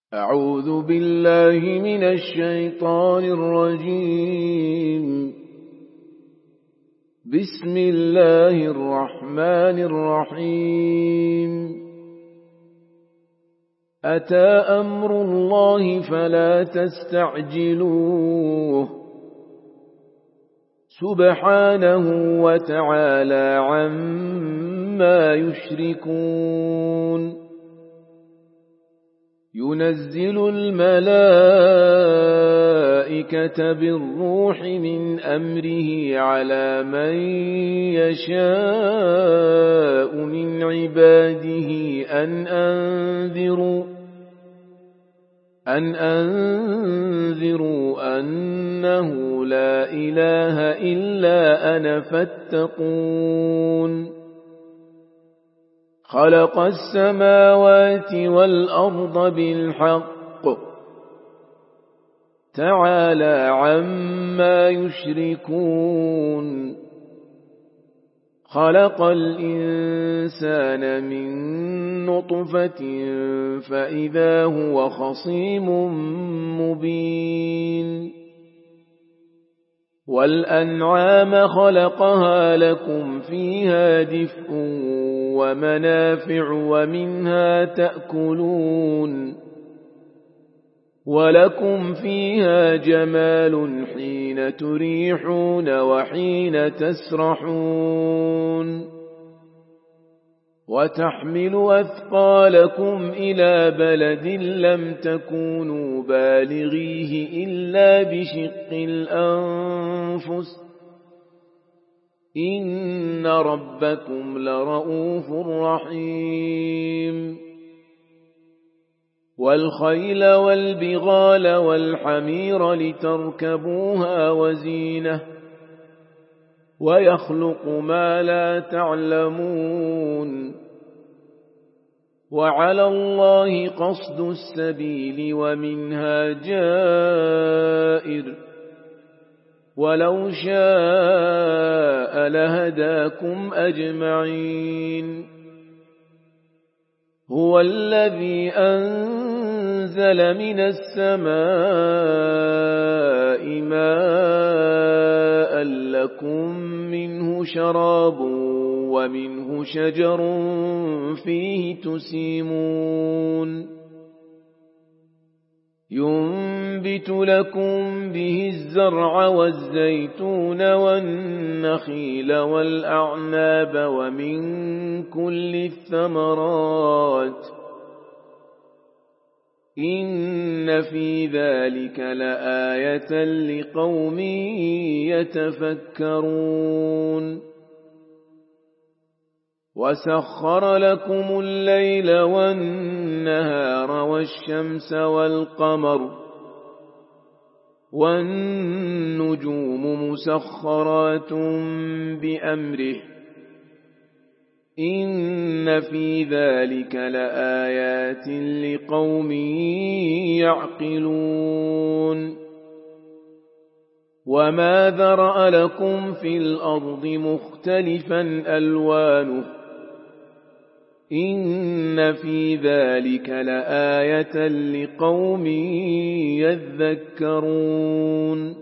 أعوذ بالله من الشيطان الرجيم. بسم الله الرحمن الرحيم. أتى أمر الله فلا تستعجلوه سبحانه وتعالى عما يشركون. ينزل الملائكة بالروح من أمره على من يشاء من عباده أن أنذروا أنه لا إله إلا أنا فاتقون. خلق السماوات والأرض بالحق تعالى عما يشركون. خلق الإنسان من نطفة فإذا هو خصيم مبين. والأنعام خلقها لكم فيها دفء ومنافع ومنها تأكلون. ولكم فيها جمال حين تريحون وحين تسرحون. وتحمل أثقالكم إلى بلد لم تكونوا بالغيه إلا بشق الأنفس إن ربكم لرؤوف رحيم. والخيل والبغال والحمير لتركبوها وزينة ويخلق ما لا تعلمون. وعلى الله قصد السبيل ومنها جائر ولو شاء لهداكم أجمعين. هو الذي أنزل من السماء ماء لكم منه شراب ومنه شجر فيه تسيمون. ينبت لكم به الزرع والزيتون والنخيل والأعناب ومن كل الثمرات إن في ذلك لآية لقوم يتفكرون. وسخر لكم الليل والنهار والشمس والقمر والنجوم مسخرات بأمره إن في ذلك لآيات لقوم يعقلون. وما ذرأ لكم في الأرض مختلفا ألوانه إن في ذلك لآية لقوم يذكرون.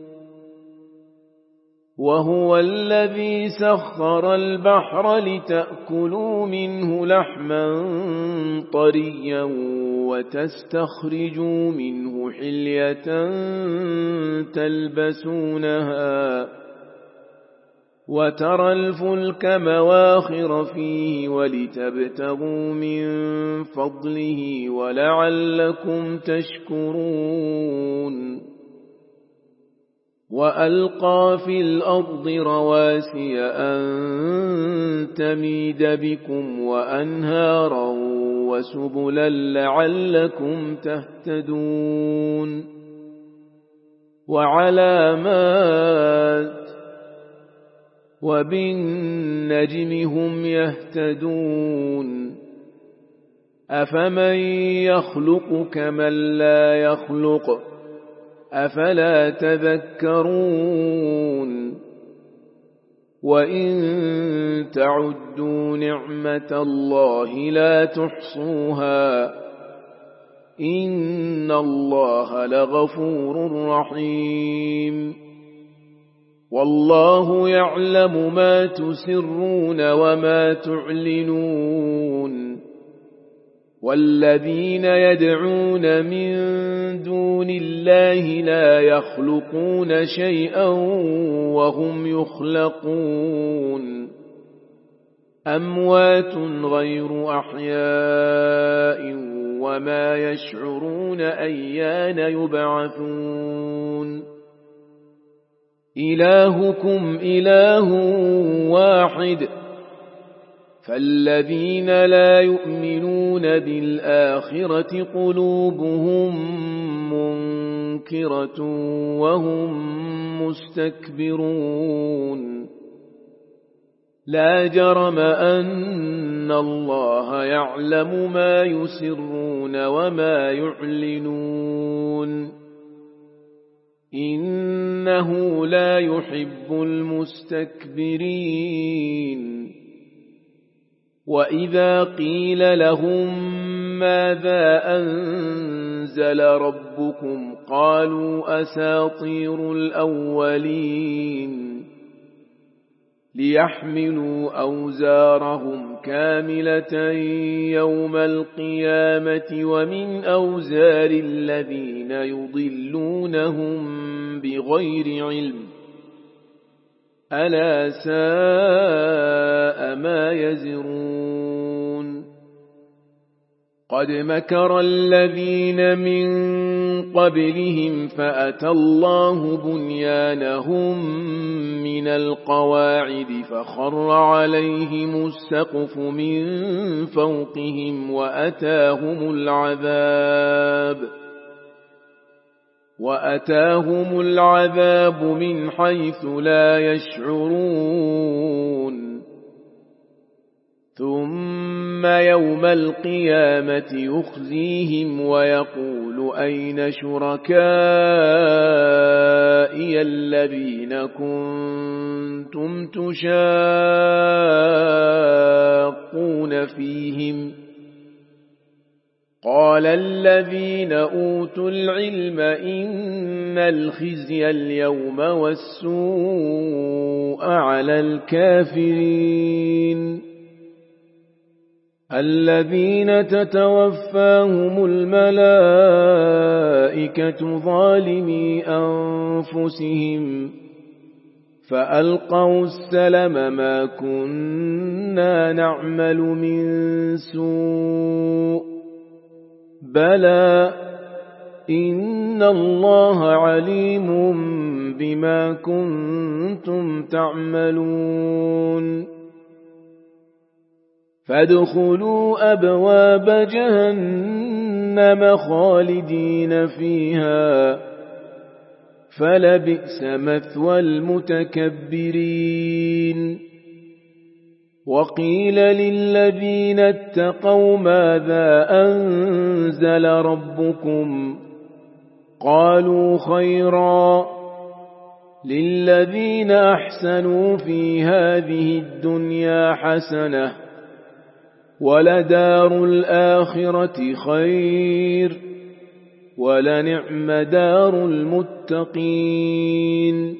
وهو الذي سخر البحر لتأكلوا منه لحما طريا وتستخرجوا منه حلية تلبسونها وترى الفلك مواخر فيه ولتبتغوا من فضله ولعلكم تشكرون. وألقى في الأرض رواسي أن تميد بكم وأنهارا وسبلا لعلكم تهتدون. وعلامات وبالنجم هم يهتدون. أفمن يخلق كمن لا يخلق أفلا تذكرون. وإن تعدوا نعمة الله لا تحصوها إن الله لغفور رحيم والله يعلم ما تسرون وما تعلنون والذين يدعون من دون الله لا يخلقون شيئا وهم يخلقون أموات غير أحياء وما يشعرون أيان يبعثون إلهكم إله واحد فالذين لا يؤمنون بالآخرة قلوبهم منكرة وهم مستكبرون لا جرم أن الله يعلم ما يسرون وما يعلنون إنه لا يحب المستكبرين وإذا قيل لهم ماذا أنزل ربكم قالوا أساطير الأولين ليحملوا أوزارهم كاملة يوم القيامة ومن أوزار الذين يضلونهم بغير علم ألا ساء ما يزرون قد مكر الذين من قبلهم فأتى الله بنيانهم من القواعد فخر عليهم السقف من فوقهم وأتاهم العذاب من حيث لا يشعرون ثم يوم القيامة يخزيهم ويقول أين شركائي الذين كنتم تشاقون فيهم قال الذين أوتوا العلم إن الخزي اليوم والسوء على الكافرين الذين تتوفاهم الملائكة ظالمي أنفسهم فألقوا السلم ما كنا نعمل من سوء بلى إن الله عليم بما كنتم تعملون فادخلوا أبواب جهنم خالدين فيها فلبئس مثوى المتكبرين وقيل للذين اتقوا ماذا أنزل ربكم قالوا خيرا للذين أحسنوا في هذه الدنيا حسنة ولدار الآخرة خير ولنعم دار المتقين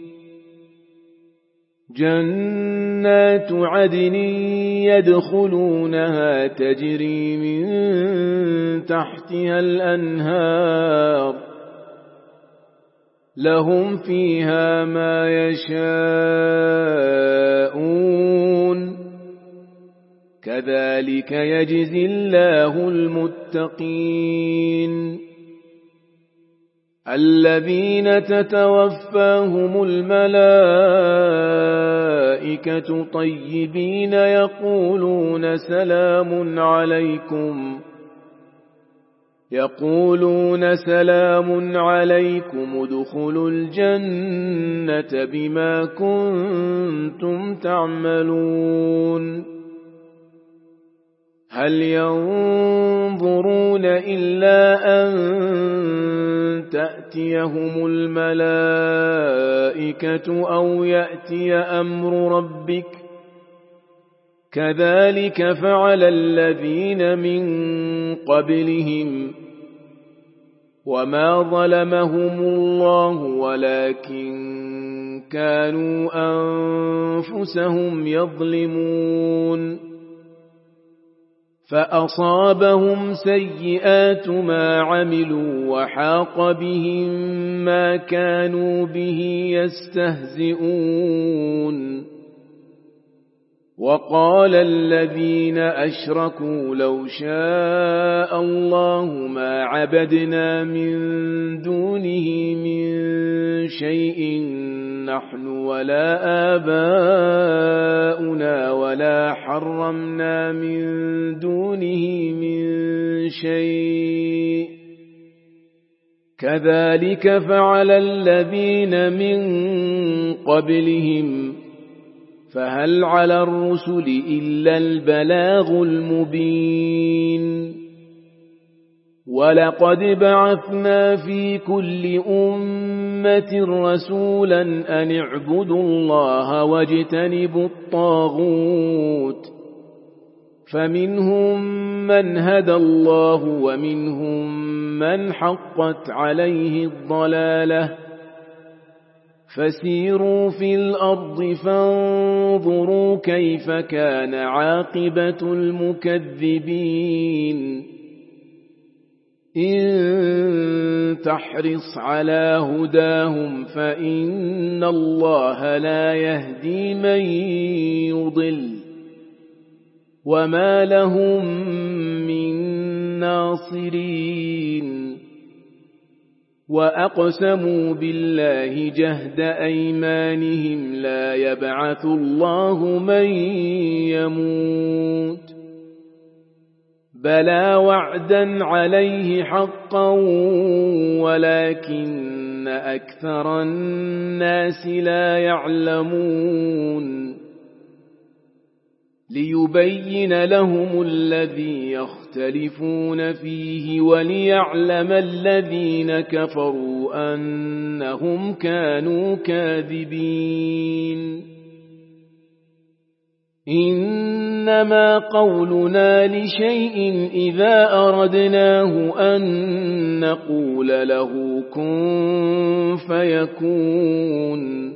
جنات عدن يدخلونها تجري من تحتها الأنهار لهم فيها ما يشاءون كذلك يجزي الله المتقين الذين تتوفاهم الملائكة طيبين يقولون سلام عليكم ادخلوا الجنة بما كنتم تعملون هل ينظرون إلا أن تأتيهم الملائكة أو يأتي أمر ربك كذلك فعل الذين من قبلهم وما ظلمهم الله ولكن كانوا أنفسهم يظلمون فأصابهم سيئات ما عملوا وحاق بهم ما كانوا به يستهزئون وقال الذين أشركوا لو شاء الله ما عبدنا من دونه من شيء نحن ولا آباؤنا ولا حرمنا من دونه من شيء كذلك فعل الذين من قبلهم فهل على الرسل إلا البلاغ المبين ولقد بعثنا في كل أمة رسولا أن اعبدوا الله واجتنبوا الطاغوت فمنهم من هدى الله ومنهم من حقت عليه الضلالة فسيروا في الأرض فانظروا كيف كان عاقبة المكذبين إن تحرص على هداهم فإن الله لا يهدي من يضل وما لهم من ناصرين وأقسموا بالله جهد أيمانهم لا يبعث الله من يموت بلى وعدا عليه حقا ولكن أكثر الناس لا يعلمون ليبين لهم الذي يختلفون فيه وليعلم الذين كفروا أنهم كانوا كاذبين إنما قولنا لشيء إذا أردناه أن نقول له كن فيكون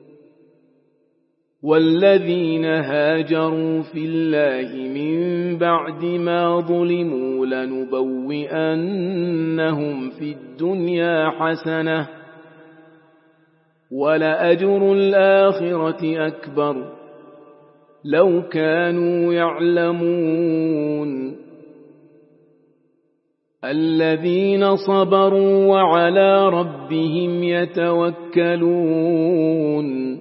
والذين هاجروا في الله من بعد ما ظلموا لنبوئنهم في الدنيا حسنة ولأجر الآخرة أكبر لو كانوا يعلمون الذين صبروا وعلى ربهم يتوكلون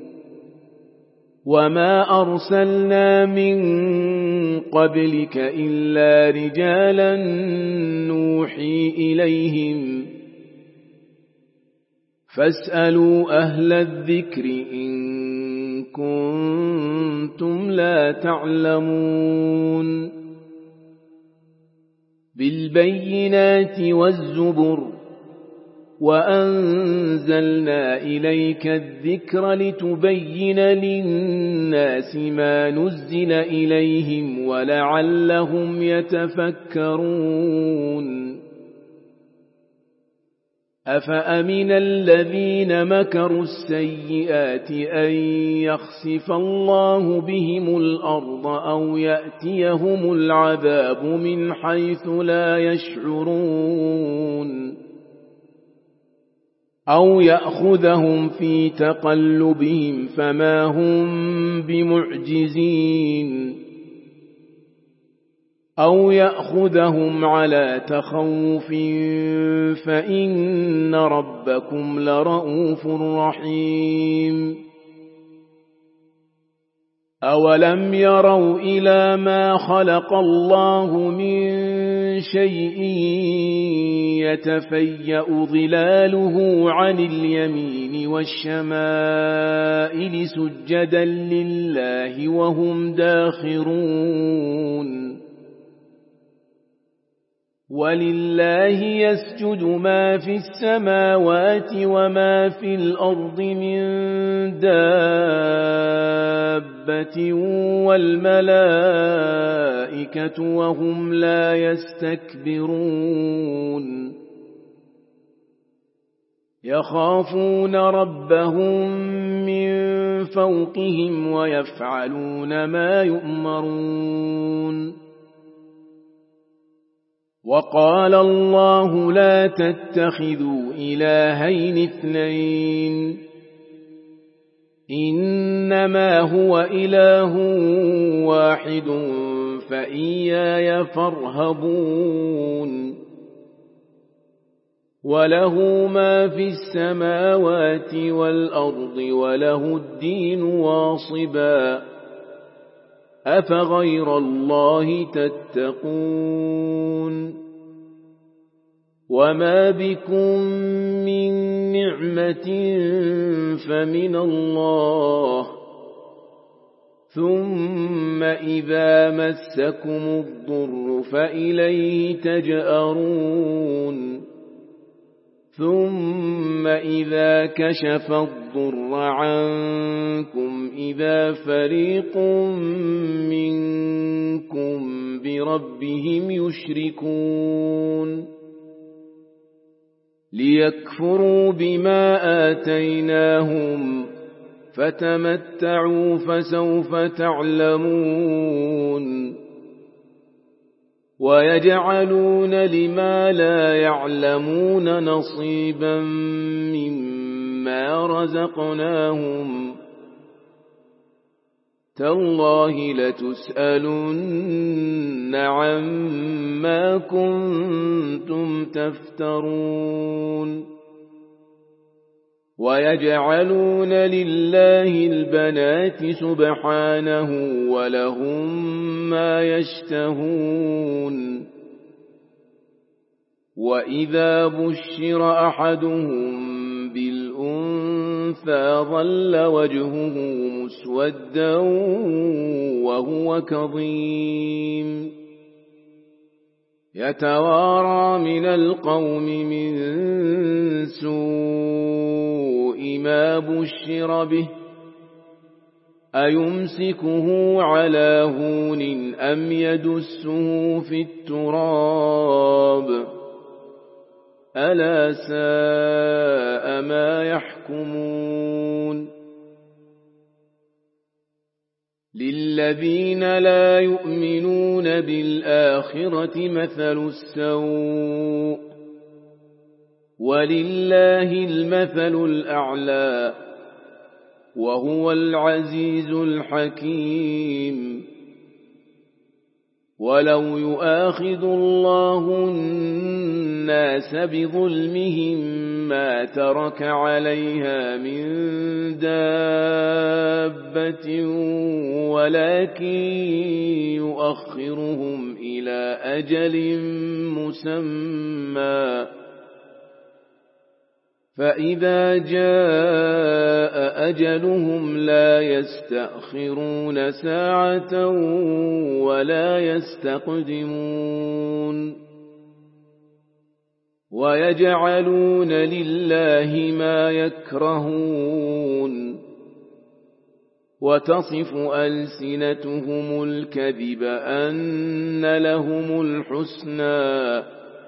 وما أرسلنا من قبلك إلا رجالا نوحي إليهم فاسألوا أهل الذكر إن كنتم لا تعلمون بالبينات والزبر وأنزلنا إليك الذكر لتبين للناس ما نزل إليهم ولعلهم يتفكرون أفأمن الذين مكروا السيئات أن يخسف الله بهم الأرض أو يأتيهم العذاب من حيث لا يشعرون أو يأخذهم في تقلبهم فما هم بمعجزين أو يأخذهم على تخوف فإن ربكم لرؤوف رحيم أولم يروا إلى ما خلق الله من شيء يتفيأ ظلاله عن اليمين والشمائل سجدا لله وهم داخرون ولله يسجد ما في السماوات وما في الأرض من دابة والملائكة وهم لا يستكبرون يخافون ربهم من فوقهم ويفعلون ما يؤمرون وقال الله لا تتخذوا إلهين اثنين إنما هو إله واحد فإياي فارهبون وله ما في السماوات والأرض وله الدين واصبا أفغير الله تتقون وما بكم من نعمة فمن الله ثم إذا مسكم الضر فإليه تجأرون ثم إذا كشف الضر عنكم إذا فريق منكم بربهم يشركون ليكفروا بما آتيناهم فتمتعوا فسوف تعلمون ويجعلون لما لا يعلمون نصيبا مما رزقناهم تالله لتسألن عما كنتم تفترون ويجعلون لله البنات سبحانه ولهم ما يشتهون وإذا بشر أحدهم بالأنثى ظل وجهه مسودا وهو كظيم يتوارى من القوم من سوء ما بشر به أيمسكه على هون أم يدسه في التراب ألا ساء ما يحكمون للذين لا يؤمنون بالآخرة مثل السوء ولله المثل الأعلى وهو العزيز الحكيم ولو يؤاخذ الله الناس بظلمهم ما ترك عليها من دابة ولكن يؤخرهم إلى أجل مسمى فإذا جاء أجلهم لا يستأخرون ساعة ولا يستقدمون ويجعلون لله ما يكرهون وتصف ألسنتهم الكذب أن لهم الحسنى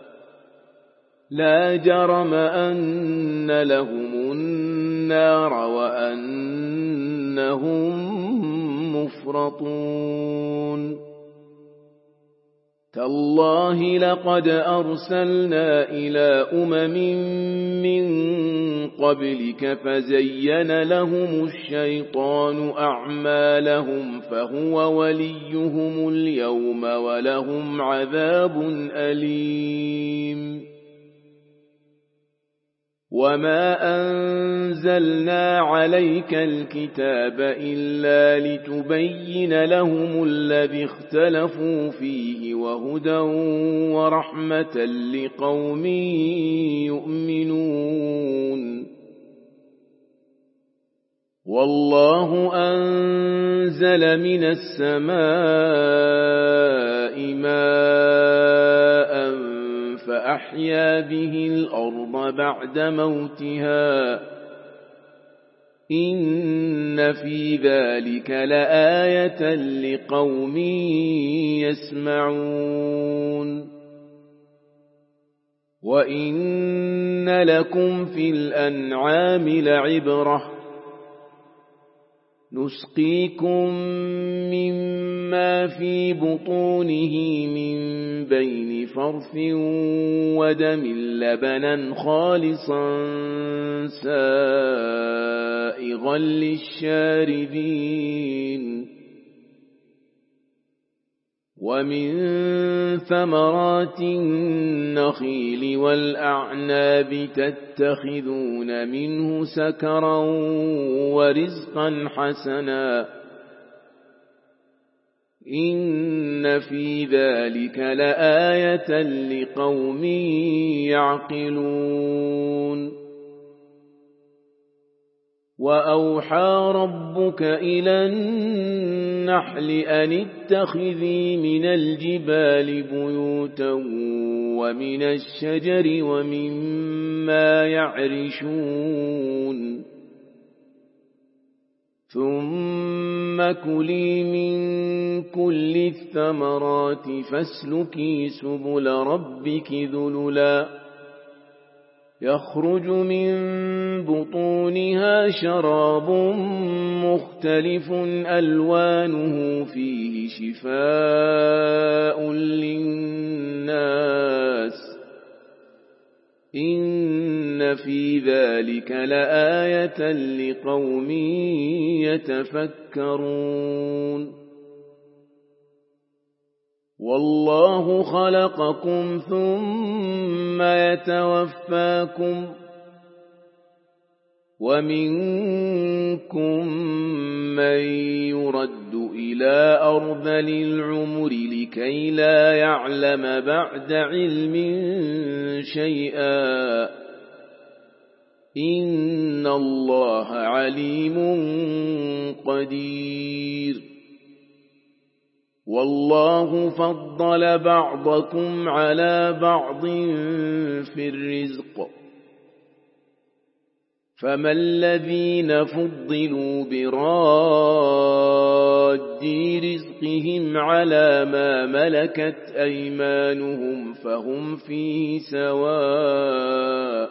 لا جرم أن لهم النار وأنهم مفرطون تالله لقد أرسلنا إلى من قبلك فزين لهم الشيطان أعمالهم فهو وليهم اليوم ولهم عذاب أليم وما أنزلنا عليك الكتاب إلا لتبين لهم الذي اختلفوا فيه وهدى ورحمة لقوم يؤمنون والله أنزل من السماء ماء فأحيا به الأرض بعد موتها إن في ذلك لآية لقوم يسمعون وَإِنَّ لَكُمْ فِي الْأَنْعَامِ لَعِبْرَةً نُسْقِيكُم مِّمَّا فِي بُطُونِهِ مِن بَيْنِ فَرْثٍ وَدَمٍ لَّبَنًا خَالِصًا سَائِغًا لِّلشَّارِبِينَ وَمِن ثَمَرَاتِ النَّخِيلِ وَالْأَعْنَابِ تَتَّخِذُونَ مِنْهُ سَكَرًا وَرِزْقًا حَسَنًا إِنَّ فِي ذَلِكَ لَآيَةً لِقَوْمٍ يَعْقِلُونَ وَأَوْحَىٰ رَبُّكَ إِلَى النَّحْلِ أَنِ اتَّخِذِي مِنَ الْجِبَالِ بُيُوتًا وَمِنَ الشَّجَرِ وَمِمَّا يَعْرِشُونَ ثُمَّ كُلِي مِن كُلِّ الثَّمَرَاتِ فَاسْلُكِي سُبُلَ رَبِّكِ ذُلُلًا يَخْرُجُ مِن بُطُونِهَا شَرَابٌ مُّخْتَلِفٌ أَلْوَانُهُ فِيهِ شِفَاءٌ لِّلنَّاسِ إِنَّ فِي ذَلِكَ لَآيَةً لِقَوْمٍ يَتَفَكَّرُونَ وَاللَّهُ خَلَقَكُمْ ثُمَّ يَتَوَفَّاكُمْ وَمِنكُم مَّن يُرَدُّ إِلَىٰ أَرْذَلِ الْعُمُرِ لِكَيْ لَا يَعْلَمَ بَعْدَ عِلْمٍ شَيْئًا ۚ إِنَّ اللَّهَ عَلِيمٌ قَدِيرٌ وَاللَّهُ فَضَّلَ بَعْضَكُمْ عَلَىٰ بَعْضٍ فِي الرِّزْقِ ۚ فَمَا الَّذِينَ فُضِّلُوا بِرَادِّي رِزْقِهِمْ عَلَىٰ مَا مَلَكَتْ أَيْمَانُهُمْ فَهُمْ فِيهِ سَوَاءٌ ۚ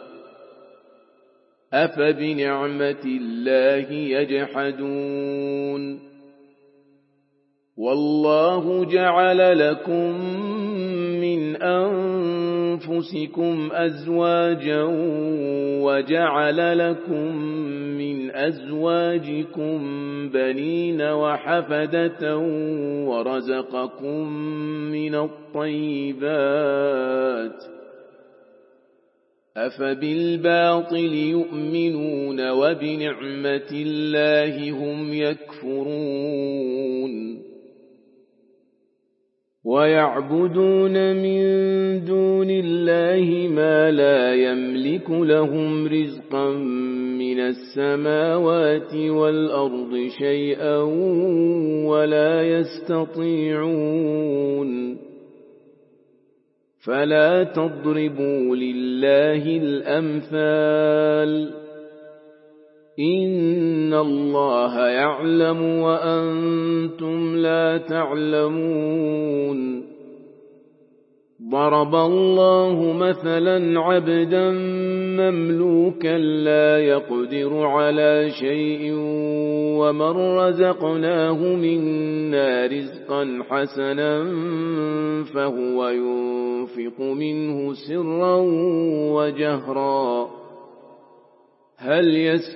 أَفَبِنِعْمَةِ اللَّهِ يَجْحَدُونَ وَاللَّهُ جَعَلَ لَكُم مِّنْ أَنفُسِكُمْ أَزْوَاجًا وَجَعَلَ لَكُم مِّنْ أَزْوَاجِكُم بَنِينَ وَحَفَدَةً وَرَزَقَكُم مِّنَ الطَّيِّبَاتِ ۚ أَفَبِالْبَاطِلِ يُؤْمِنُونَ وَبِنِعْمَةِ اللَّهِ هُمْ يَكْفُرُونَ وَيَعْبُدُونَ مِن دُونِ اللَّهِ مَا لَا يَمْلِكُ لَهُمْ رِزْقًا مِّنَ السَّمَاوَاتِ وَالْأَرْضِ شَيْئًا وَلَا يَسْتَطِيعُونَ فَلَا تَضْرِبُوا لِلَّهِ الْأَمْثَالَ ۚ إِنَّ اللَّهَ يَعْلَمُ وَأَنتُمْ لَا تعلمون ضرب الله مثلا عبدا مملوكا لا يقدر على شيء ومن رزقناه منا رزقا حسنا فهو ينفق منه سرا وجهرا هل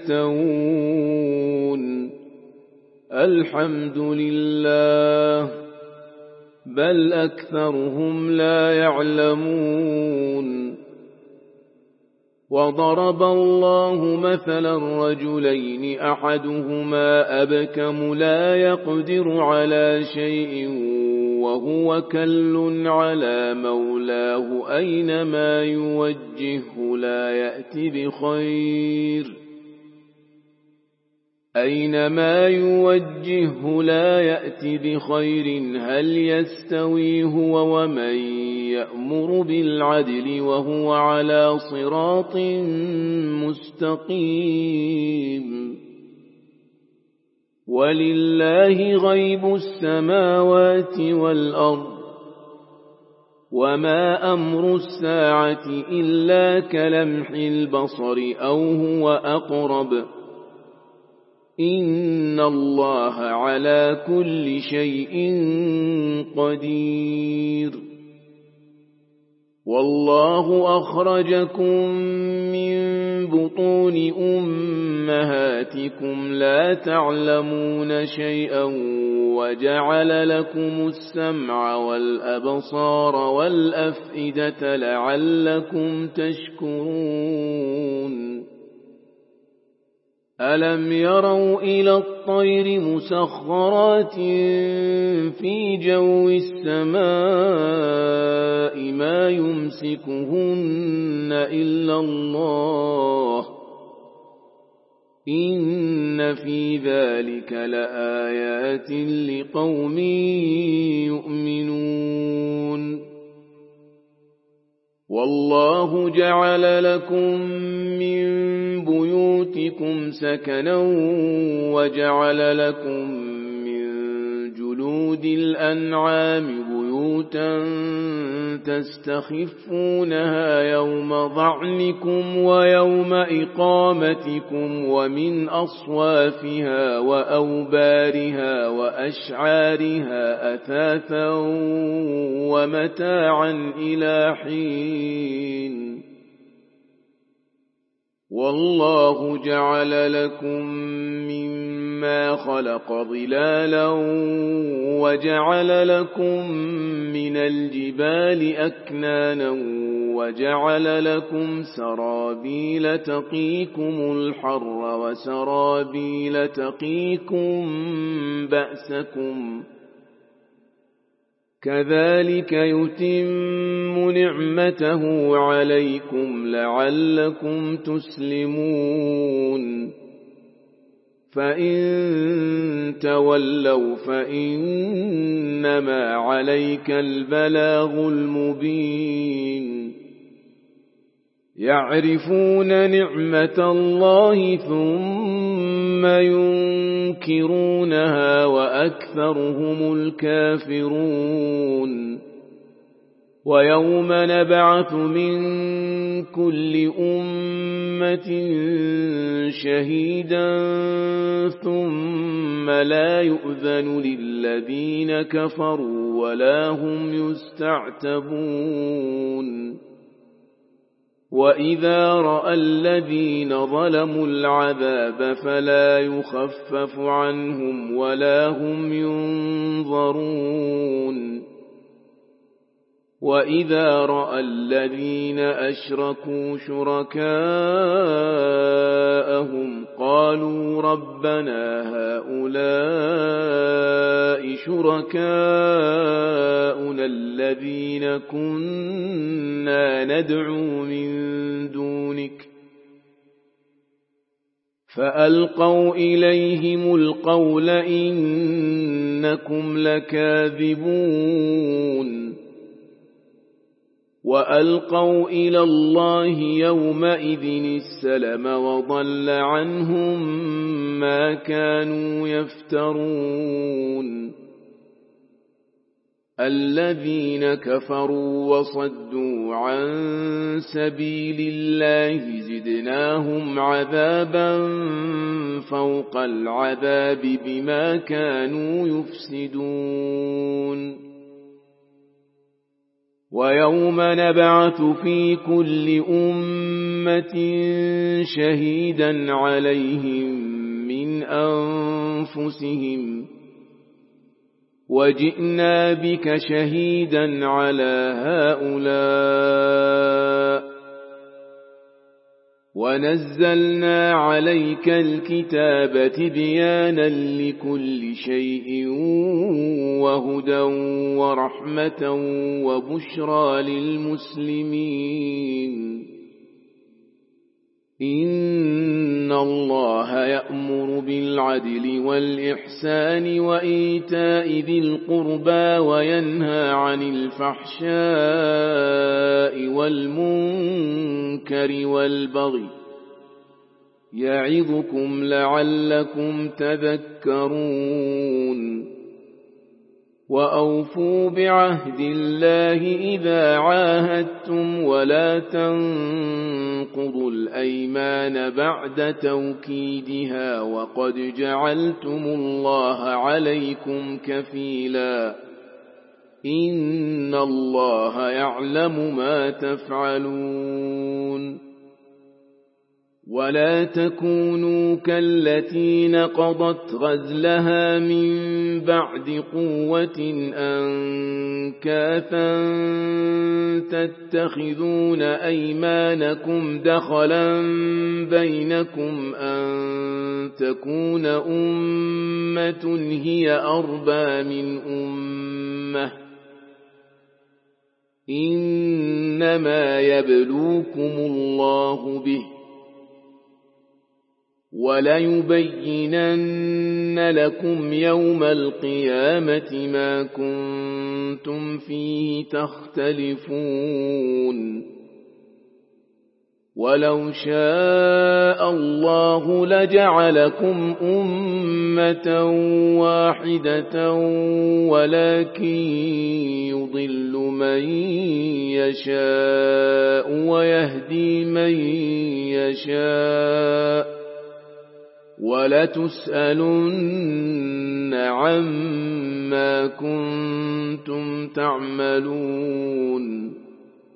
يستوون الحمد لله بل أكثرهم لا يعلمون وضرب الله مثلا رجلين أحدهما أبكم لا يقدر على شيء وهو كل على مولاه أينما يوجهه لا يأت بخير هل يستوي هو ومن يأمر بالعدل وهو على صراط مستقيم ولله غيب السماوات والأرض وما أمر الساعة إلا كلمح البصر أو هو أقرب إن الله على كل شيء قدير والله أخرجكم من بطون أمهاتكم لا تعلمون شيئا وجعل لكم السمع والأبصار والأفئدة لعلكم تشكرون ألم يروا إلى الطير مسخرات في جو السماء ما يمسكهن إلا الله إن في ذلك لآيات لقوم يؤمنون والله جعل لكم من بيوتكم سكنا وجعل لكم من جلود الأنعام بيوتا تستخفونها يوم ظعنكم ويوم إقامتكم ومن أصوافها وأوبارها وأشعارها أثاثا ومتاعا إلى حين والله جعل لكم مما خلق ظلالا وجعل لكم من الجبال أكنانا وجعل لكم سرابيل تقيكم الحر وسرابيل تقيكم بأسكم كذلك يتم نعمته عليكم لعلكم تسلمون فإن تولوا فإنما عليك البلاغ المبين يعرفون نعمة الله ثم ينكرونها وأكثرهم الكافرون ويوم نبعث من كل أمة شهيدا ثم لا يؤذن للذين كفروا ولا هم يستعتبون وإذا رأى الذين ظلموا العذاب فلا يخفف عنهم ولا هم ينظرون وإذا رأى الذين أشركوا شركاءهم قالوا ربنا هؤلاء شركاؤنا الذين كنا ندعو من دونك فألقوا إليهم القول إنكم لكاذبون وألقوا إلى الله يومئذ السلم وضل عنهم ما كانوا يفترون الذين كفروا وصدوا عن سبيل الله زدناهم عذابا فوق العذاب بما كانوا يفسدون ويوم نبعث في كل أمة شهيدا عليهم من أنفسهم وجئنا بك شهيدا على هؤلاء ونزلنا عليك الكتاب تبيانا لكل شيء وهدى ورحمة وبشرى للمسلمين إن الله يأمر بالعدل والإحسان وإيتاء ذي القربى وينهى عن الفحشاء والمنكر والبغي يعظكم لعلكم تذكرون وأوفوا بعهد الله إذا عاهدتم ولا تنقضوا الأيمان بعد توكيدها وقد جعلتم الله عليكم كفيلا إن الله يعلم ما تفعلون ولا تكونوا كالتي نقضت غزلها من بعد قوة أنكاثا تتخذون أيمانكم دخلا بينكم أن تكون أمة هي أربى من أمة إنما يبلوكم الله به وليبينن لكم يوم القيامة ما كنتم فيه تختلفون ولو شاء الله لجعلكم أمة واحدة ولكن يضل من يشاء ويهدي من يشاء ولتسألن عما كنتم تعملون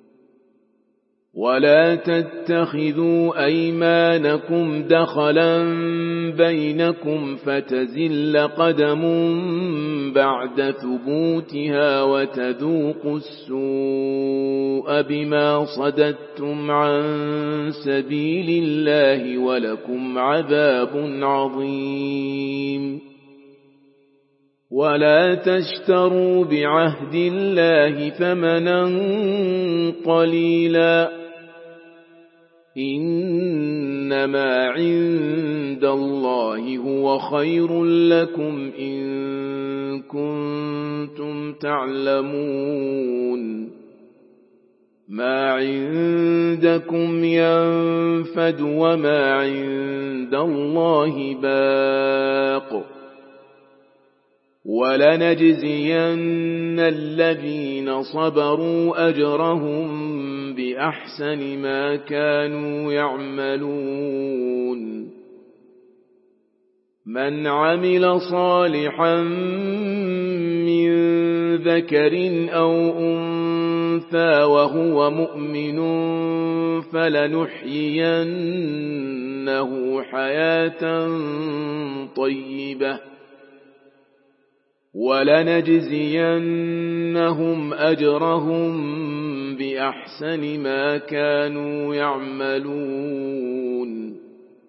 ولا تتخذوا أيمانكم دخلا بينكم فتزل قدم بعد ثبوتها وتذوقوا السوء بما صددتم عن سبيل الله ولكم عذاب عظيم ولا تشتروا بعهد الله ثمنا قليلا إنما عند الله هو خير لكم إن كنتم تعلمون ما عندكم ينفد وما عند الله باق ولنجزين الذين صبروا أجرهم بأحسن ما كانوا يعملون من عمل صالحا من ذكر أو أنثى وهو مؤمن فلنحيينه حياة طيبة ولنجزينهم أجرهم بأحسن ما كانوا يعملون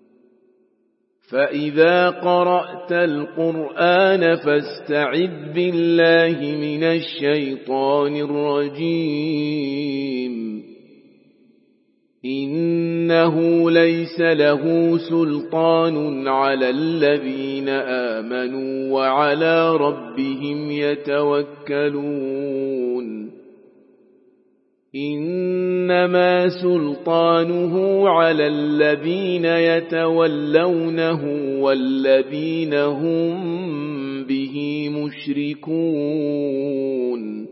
فإذا قرأت القرآن فاستعذ بالله من الشيطان الرجيم إنه ليس له سلطان على الذين آمنوا وعلى ربهم يتوكلون إنما سلطانه على الذين يتولونه والذين هم به مشركون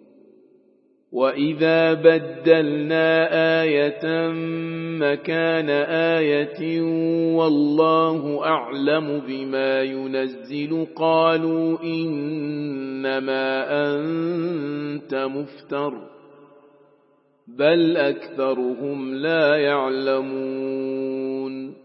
وإذا بدلنا آية مكان آية والله أعلم بما ينزل قالوا إنما أنت مفتر بل أكثرهم لا يعلمون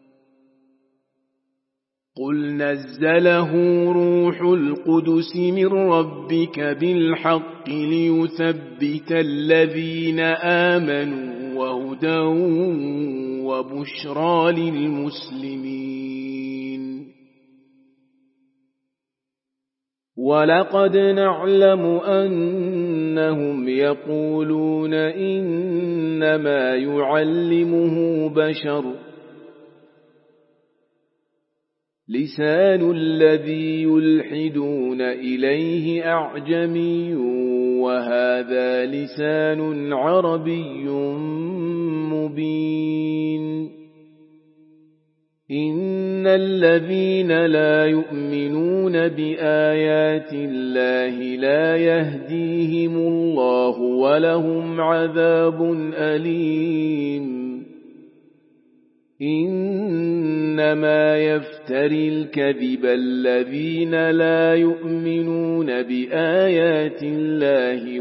قل نزله روح القدس من ربك بالحق ليثبت الذين آمنوا وهدى وبشرى للمسلمين ولقد نعلم أنهم يقولون إنما يعلمه بشر لسان الذي يلحدون إليه أعجمي وهذا لسان عربي مبين إن الذين لا يؤمنون بآيات الله لا يهديهم الله ولهم عذاب أليم إنما يفتري الكذب الذين لا يؤمنون بآيات الله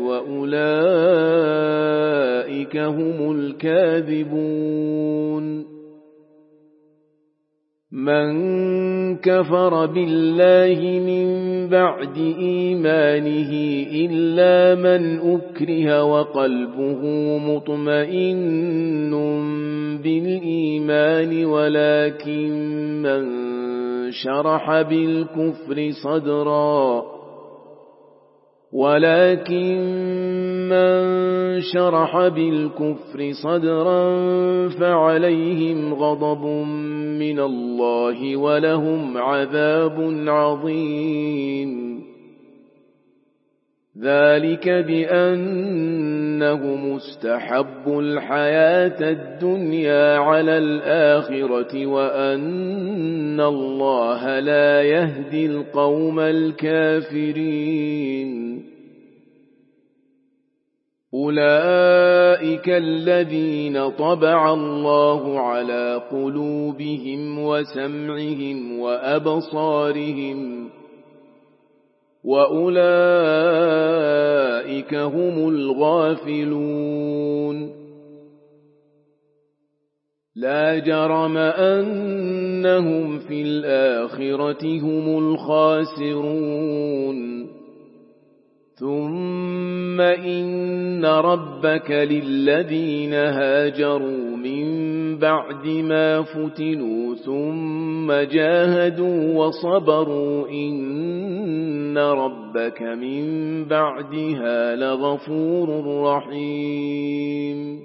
وأولئك هم الكاذبون من كفر بالله من بعد إيمانه إلا من أكره وقلبه مطمئن بالإيمان ولكن من شرح بالكفر صدرا فعليهم غضب من الله ولهم عذاب عظيم ذلك بأنهم استحبوا الحياة الدنيا على الآخرة وأن الله لا يهدي القوم الكافرين أولئك الذين طبع الله على قلوبهم وسمعهم وأبصارهم وأولئك هم الغافلون لا جرم أنهم في الآخرة هم الخاسرون ثم إن ربك للذين هاجروا من بعد ما فتنوا ثم جاهدوا وصبروا إن ربك من بعدها لغفور رحيم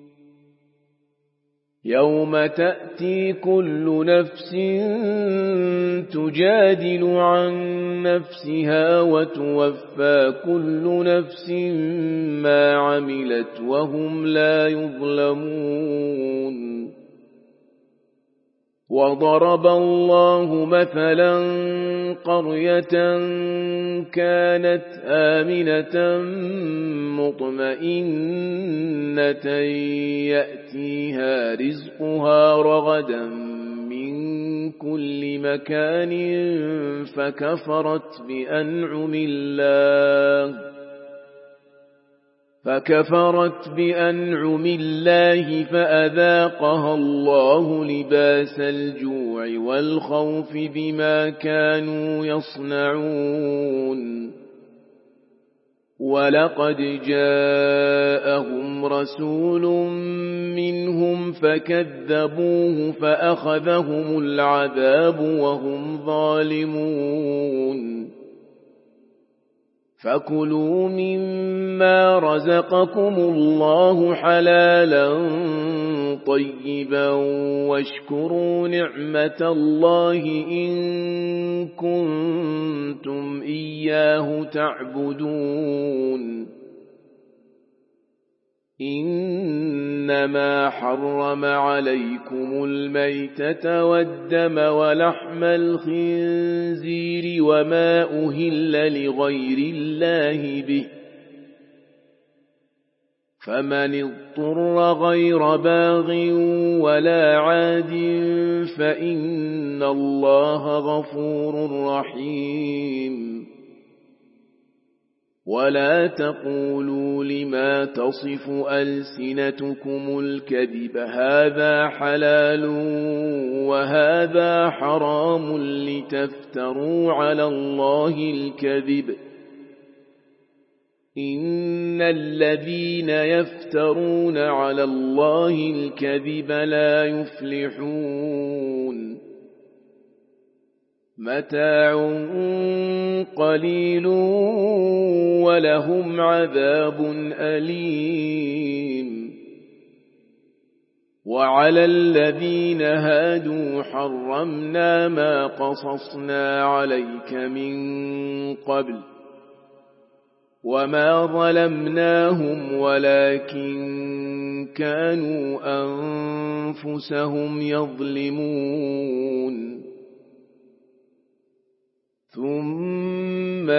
يوم تأتي كل نفس تجادل عن نفسها وتوفى كل نفس ما عملت وهم لا يظلمون وضرب الله مثلا قرية كانت آمنة مطمئنة يأتيها رزقها رغدا من كل مكان فكفرت بأنعم الله فأذاقها الله لباس الجوع والخوف بما كانوا يصنعون ولقد جاءهم رسول منهم فكذبوه فأخذهم العذاب وهم ظالمون فكلوا مما رزقكم الله حلالا طيبا واشكروا نعمة الله إن كنتم إياه تعبدون إنما حرم عليكم الميتة والدم ولحم الخنزير وما أهل لغير الله به فمن اضطر غير باغ ولا عاد فإن الله غفور رحيم ولا تقولوا لما تصف ألسنتكم الكذب هذا حلال وهذا حرام لتفتروا على الله الكذب إن الذين يفترون على الله الكذب لا يفلحون متاع قليل ولهم عذاب أليم وعلى الذين هادوا حرمنا ما قصصنا عليك من قبل وما ظلمناهم ولكن كانوا أنفسهم يظلمون ثم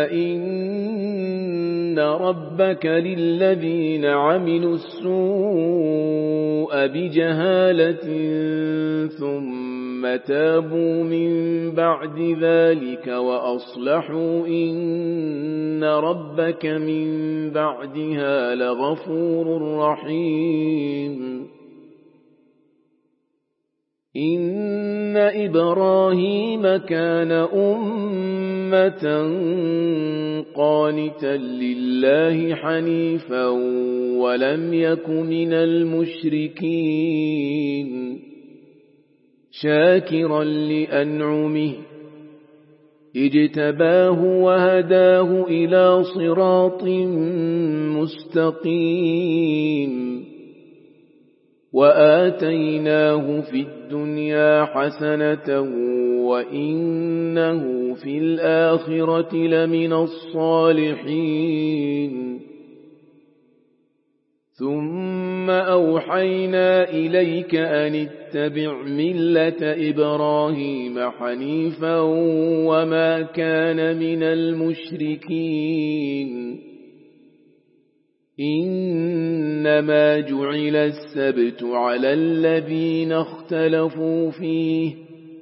إن ربك للذين عملوا السوء بجهالة ثم تابوا من بعد ذلك وأصلحوا إن ربك من بعدها لغفور رحيم إن إبراهيم كان أمة قانتا لله حنيفا ولم يك من المشركين شاكرا لأنعمه اجتباه وهداه إلى صراط مستقيم وآتيناه في الدنيا حسنة وإنه في الآخرة لمن الصالحين ثم أوحينا إليك أن اتبع ملة إبراهيم حنيفا وما كان من المشركين إنما جعل السبت على الذين اختلفوا فيه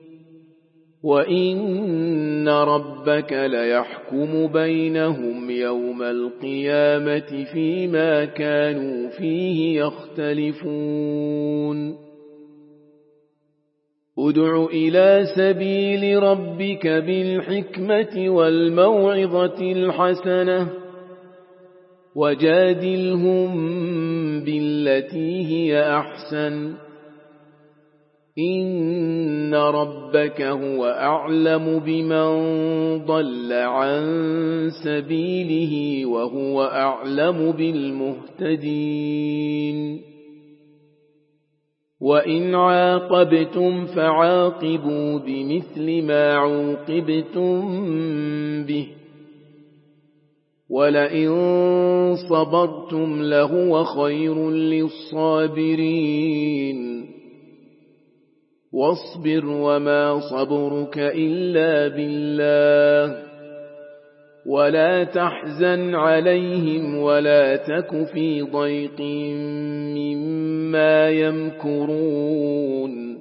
وإن ربك ليحكم بينهم يوم القيامة فيما كانوا فيه يختلفون ادع إلى سبيل ربك بالحكمة والموعظة الحسنة وجادلهم بالتي هي أحسن إن ربك هو أعلم بمن ضل عن سبيله وهو أعلم بالمهتدين وإن عاقبتم فعاقبوا بمثل ما عوقبتم به ولئن صبرتم لهو خير للصابرين واصبر وما صبرك إلا بالله ولا تحزن عليهم ولا تك في ضيق مما يمكرون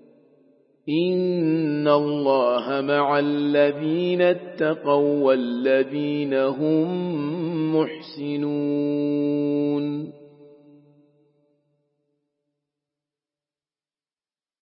إن الله مع الذين اتقوا والذين هم محسنون